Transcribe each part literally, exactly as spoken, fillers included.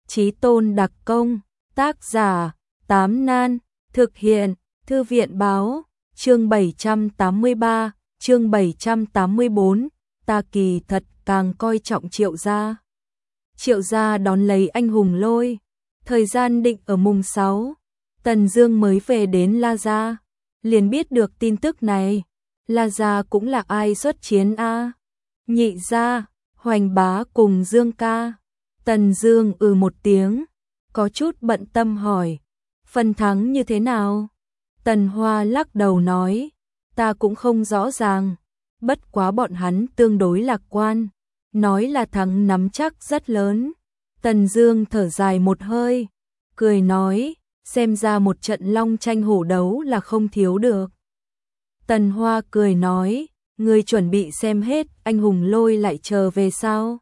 Chí tôn đặc công, tác giả, Tám Nan, thực hiện, Thư viện báo, chương bảy trăm tám mươi ba, chương bảy trăm tám mươi bốn, ta kỳ thật càng coi trọng Triệu gia. Triệu gia đón lấy anh hùng lôi, thời gian định ở mùng sáu, Tần Dương mới về đến La gia, liền biết được tin tức này. La gia cũng là ai xuất chiến a? Nhị gia, Hoành bá cùng Dương ca. Tần Dương ừ một tiếng, có chút bận tâm hỏi, phần thắng như thế nào? Tần Hoa lắc đầu nói, ta cũng không rõ ràng, bất quá bọn hắn tương đối lạc quan, nói là thắng nắm chắc rất lớn. Tần Dương thở dài một hơi, cười nói, xem ra một trận long tranh hổ đấu là không thiếu được. Tần Hoa cười nói, ngươi chuẩn bị xem hết anh hùng lôi lại chờ về sao?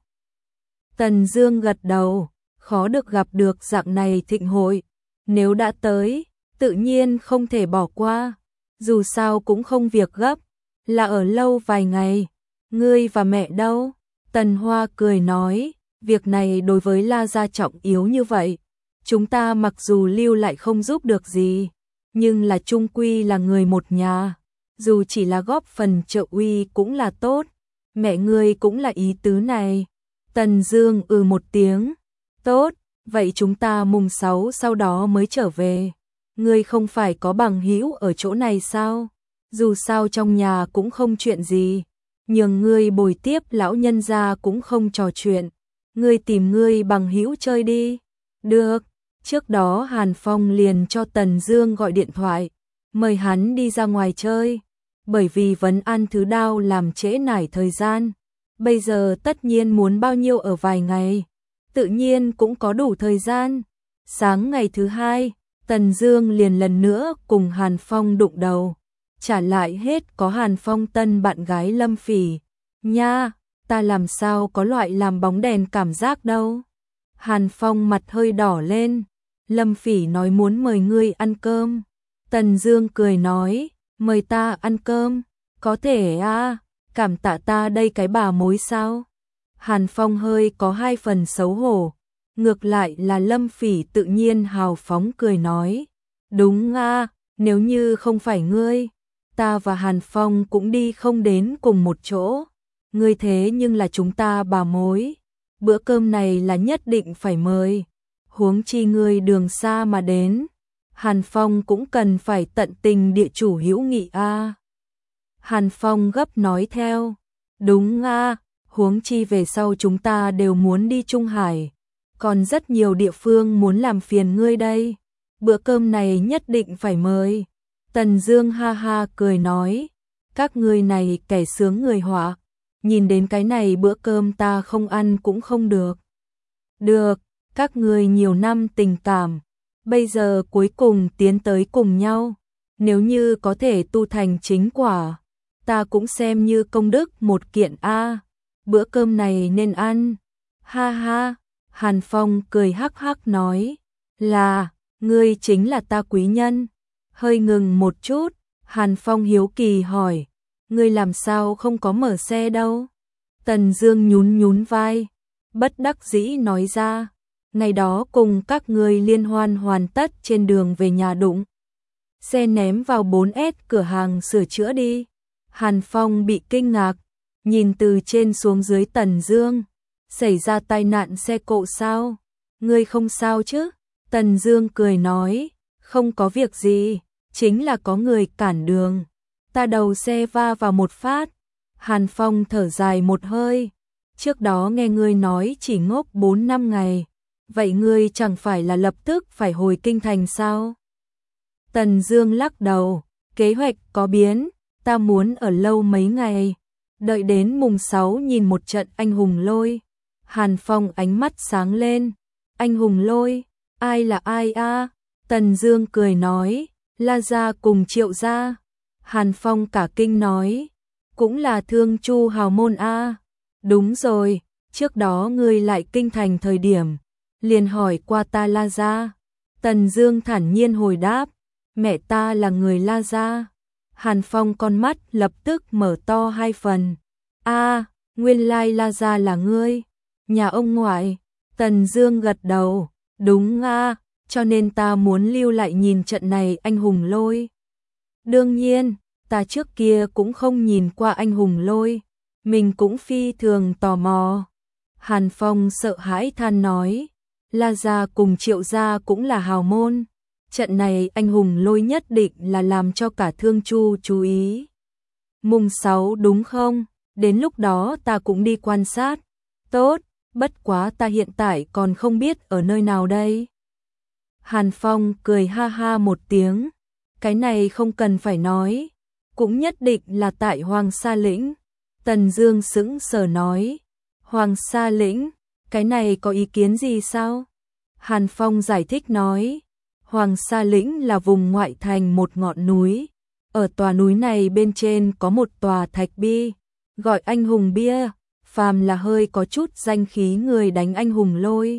Tần Dương gật đầu, khó được gặp được dạng này thịnh hội, nếu đã tới, tự nhiên không thể bỏ qua, dù sao cũng không việc gấp, là ở lâu vài ngày. Ngươi và mẹ đâu? Tần Hoa cười nói, việc này đối với La gia trọng yếu như vậy, chúng ta mặc dù lưu lại không giúp được gì, nhưng là chung quy là người một nhà, dù chỉ là góp phần trợ uy cũng là tốt. Mẹ ngươi cũng là ý tứ này. Tần Dương ừ một tiếng, tốt, vậy chúng ta mùng sáu sau đó mới trở về. Ngươi không phải có bằng hữu ở chỗ này sao? Dù sao trong nhà cũng không chuyện gì, nhường ngươi bồi tiếp lão nhân gia cũng không trò chuyện, ngươi tìm ngươi bằng hữu chơi đi. Được. Trước đó Hàn Phong liền cho Tần Dương gọi điện thoại, mời hắn đi ra ngoài chơi, bởi vì vấn an thứ đao làm trễ nải thời gian. Bây giờ tất nhiên muốn bao nhiêu ở vài ngày, tự nhiên cũng có đủ thời gian. Sáng ngày thứ hai, Tần Dương liền lần nữa cùng Hàn Phong đụng đầu, trả lại hết có Hàn Phong tân bạn gái Lâm Phỉ. Nha, ta làm sao có loại làm bóng đèn cảm giác đâu. Hàn Phong mặt hơi đỏ lên, Lâm Phỉ nói muốn mời ngươi ăn cơm. Tần Dương cười nói, mời ta ăn cơm, có thể à, cảm tạ ta đây cái bà mối sao? Hàn Phong hơi có hai phần xấu hổ, ngược lại là Lâm Phỉ tự nhiên hào phóng cười nói, đúng à, nếu như không phải ngươi, ta và Hàn Phong cũng đi không đến cùng một chỗ, ngươi thế nhưng là chúng ta bà mối, bữa cơm này là nhất định phải mời, huống chi ngươi đường xa mà đến, Hàn Phong cũng cần phải tận tình địa chủ hữu nghị a. À. Hàn Phong gấp nói theo, đúng a, à, huống chi về sau chúng ta đều muốn đi Trung Hải, còn rất nhiều địa phương muốn làm phiền ngươi đây, bữa cơm này nhất định phải mời. Tần Dương ha ha cười nói, các ngươi này kẻ sướng người họa, nhìn đến cái này bữa cơm ta không ăn cũng không được. Được, các ngươi nhiều năm tình cảm, bây giờ cuối cùng tiến tới cùng nhau, nếu như có thể tu thành chính quả, ta cũng xem như công đức một kiện a. Bữa cơm này nên ăn. Ha ha, Hàn Phong cười hắc hắc nói, là, ngươi chính là ta quý nhân. Hơi ngừng một chút, Hàn Phong hiếu kỳ hỏi, ngươi làm sao không có mở xe đâu? Tần Dương nhún nhún vai, bất đắc dĩ nói ra, ngày đó cùng các ngươi liên hoan hoàn tất trên đường về nhà đụng xe ném vào bốn S cửa hàng sửa chữa đi. Hàn Phong bị kinh ngạc, nhìn từ trên xuống dưới Tần Dương, xảy ra tai nạn xe cộ sao? Ngươi không sao chứ? Tần Dương cười nói, không có việc gì, chính là có người cản đường, ta đầu xe va vào một phát. Hàn Phong thở dài một hơi, trước đó nghe ngươi nói chỉ ngốc bốn năm ngày, vậy ngươi chẳng phải là lập tức phải hồi kinh thành sao? Tần Dương lắc đầu, kế hoạch có biến, ta muốn ở lâu mấy ngày, đợi đến mùng sáu nhìn một trận anh hùng lôi. Hàn Phong ánh mắt sáng lên, anh hùng lôi, ai là ai a? À? Tần Dương cười nói, La gia cùng Triệu gia. Hàn Phong cả kinh nói, cũng là Thương Chu hào môn a. À? Đúng rồi, trước đó ngươi lại kinh thành thời điểm, liền hỏi qua ta La gia. Tần Dương thản nhiên hồi đáp, mẹ ta là người La gia. Hàn Phong con mắt lập tức mở to hai phần. A, à, nguyên lai La gia là ngươi, nhà ông ngoại. Tần Dương gật đầu, Đúng a, cho nên ta muốn lưu lại nhìn trận này anh hùng lôi. Đương nhiên, ta trước kia cũng không nhìn qua anh hùng lôi, mình cũng phi thường tò mò. Hàn Phong sợ hãi than nói, La gia cùng Triệu gia cũng là hào môn, trận này anh hùng lôi nhất định là làm cho cả Thương Chu chú ý. Mùng sáu đúng không? Đến lúc đó ta cũng đi quan sát. Tốt, bất quá ta hiện tại còn không biết ở nơi nào đây. Hàn Phong cười ha ha một tiếng, cái này không cần phải nói, cũng nhất định là tại Hoàng Sa Lĩnh. Tần Dương sững sờ nói, Hoàng Sa Lĩnh, cái này có ý kiến gì sao? Hàn Phong giải thích nói, Hoàng Sa Lĩnh là vùng ngoại thành một ngọn núi, ở tòa núi này bên trên có một tòa thạch bi, gọi anh hùng bia, phàm là hơi có chút danh khí người đánh anh hùng lôi,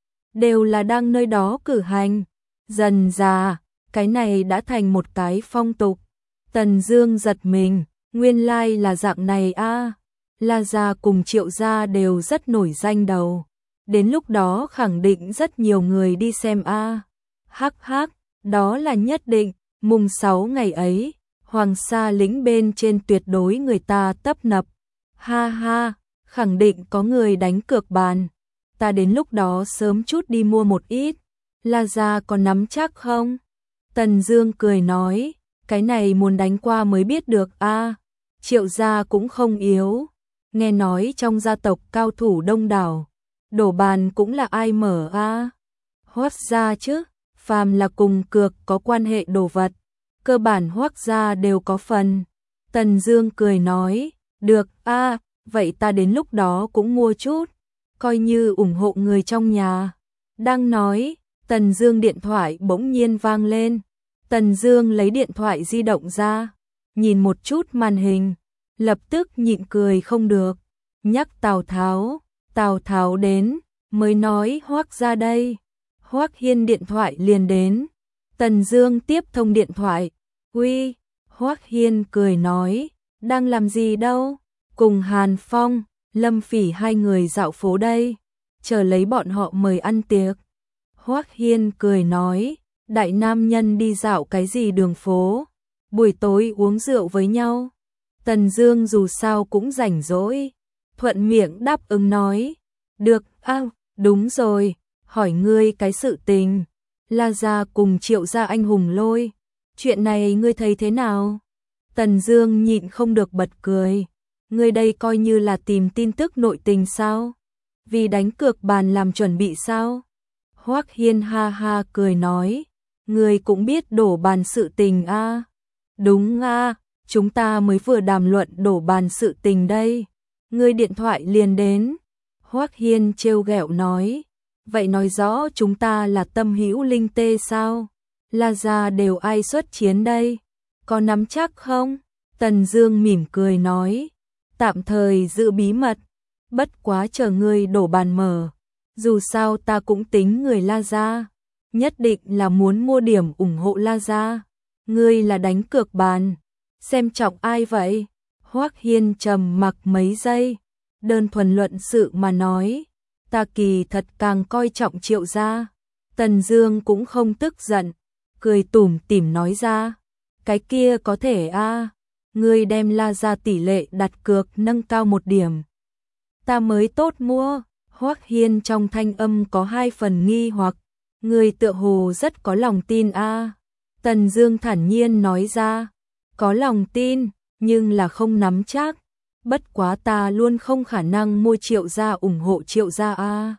đều là đang nơi đó cử hành. Dần dà, cái này đã thành một cái phong tục. Tần Dương giật mình, nguyên lai là dạng này a. La gia cùng Triệu gia đều rất nổi danh đầu. Đến lúc đó khẳng định rất nhiều người đi xem a. Hắc hắc, đó là nhất định, mùng sáu ngày ấy, Hoàng Sa Lĩnh bên trên tuyệt đối người ta tấp nập. Ha ha, khẳng định có người đánh cược bàn. Ta đến lúc đó sớm chút đi mua một ít. La gia còn nắm chắc không? Tần Dương cười nói, cái này muốn đánh qua mới biết được a. Triệu gia cũng không yếu, nghe nói trong gia tộc cao thủ đông đảo, đổ bàn cũng là ai mở a? Hoắc gia chứ, phàm là cùng cược có quan hệ đồ vật, cơ bản Hoắc gia đều có phần. Tần Dương cười nói, được a, vậy ta đến lúc đó cũng mua chút, coi như ủng hộ người trong nhà. Đang nói, Tần Dương điện thoại bỗng nhiên vang lên. Tần Dương lấy điện thoại di động ra, nhìn một chút màn hình, lập tức nhịn cười không được, nhắc Tào Tháo, Tào Tháo đến, mới nói Hoắc ra đây. Hoắc Hiên điện thoại liền đến. Tần Dương tiếp thông điện thoại. "Uy." Hoắc Hiên cười nói, "Đang làm gì đâu?" "Cùng Hàn Phong, Lâm Phỉ hai người dạo phố đây, chờ lấy bọn họ mời ăn tiệc." Hoắc Hiên cười nói, đại nam nhân đi dạo cái gì đường phố, buổi tối uống rượu với nhau. Tần Dương dù sao cũng rảnh rỗi, thuận miệng đáp ứng nói, được, a, đúng rồi, hỏi ngươi cái sự tình, La gia cùng Triệu gia anh hùng lôi, chuyện này ngươi thấy thế nào? Tần Dương nhịn không được bật cười, ngươi đây coi như là tìm tin tức nội tình sao? Vì đánh cược bàn làm chuẩn bị sao? Hoắc Hiên ha ha cười nói, ngươi cũng biết đổ bàn sự tình a? À? Đúng a, à, chúng ta mới vừa đàm luận đổ bàn sự tình đây. Ngươi điện thoại liền đến. Hoắc Hiên trêu ghẹo nói, vậy nói rõ chúng ta là tâm hữu linh tê sao? La gia đều ai xuất chiến đây? Có nắm chắc không? Tần Dương mỉm cười nói, tạm thời giữ bí mật, bất quá chờ ngươi đổ bàn mở. Dù sao ta cũng tính người La gia, nhất định là muốn mua điểm ủng hộ La gia. Ngươi là đánh cược bàn, xem trọng ai vậy? Hoắc Hiên trầm mặc mấy giây, đơn thuần luận sự mà nói, ta kỳ thật càng coi trọng Triệu gia. Tần Dương cũng không tức giận, cười tủm tỉm nói ra, cái kia có thể a, à, ngươi đem La gia tỷ lệ đặt cược nâng cao một điểm, ta mới tốt mua. Hoắc Hiên trong thanh âm có hai phần nghi hoặc, người tựa hồ rất có lòng tin a. À. Tần Dương thản nhiên nói ra, có lòng tin, nhưng là không nắm chắc, bất quá ta luôn không khả năng mua Triệu gia ủng hộ Triệu gia a. À.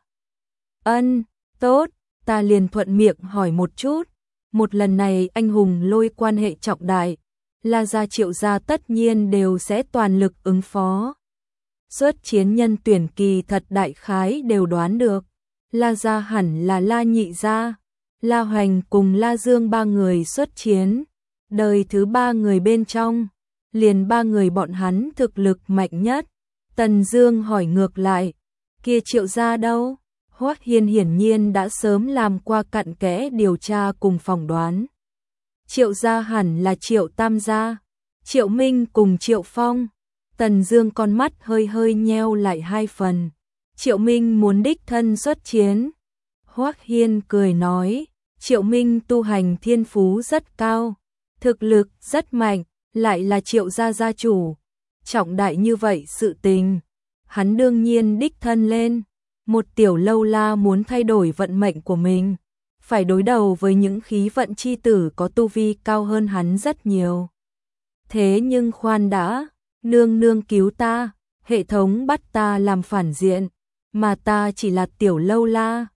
Ân, tốt, ta liền thuận miệng hỏi một chút, một lần này anh hùng lôi quan hệ trọng đại, La gia Triệu gia tất nhiên đều sẽ toàn lực ứng phó. Xuất chiến nhân tuyển kỳ thật đại khái đều đoán được, La gia hẳn là La nhị gia, La Hoành cùng La Dương ba người xuất chiến, đời thứ ba người bên trong, liền ba người bọn hắn thực lực mạnh nhất. Tần Dương hỏi ngược lại, kia Triệu gia đâu? Hoắc Hiên hiển nhiên đã sớm làm qua cặn kẽ điều tra cùng phỏng đoán. Triệu gia hẳn là Triệu Tam gia, Triệu Minh cùng Triệu Phong. Tần Dương con mắt hơi hơi nheo lại hai phần. Triệu Minh muốn đích thân xuất chiến. Hoắc Hiên cười nói, Triệu Minh tu hành thiên phú rất cao, thực lực rất mạnh, lại là Triệu gia gia chủ. Trọng đại như vậy sự tình, hắn đương nhiên đích thân lên. Một tiểu lâu la muốn thay đổi vận mệnh của mình, phải đối đầu với những khí vận chi tử có tu vi cao hơn hắn rất nhiều. Thế nhưng khoan đã, nương nương cứu ta, hệ thống bắt ta làm phản diện, mà ta chỉ là tiểu lâu la,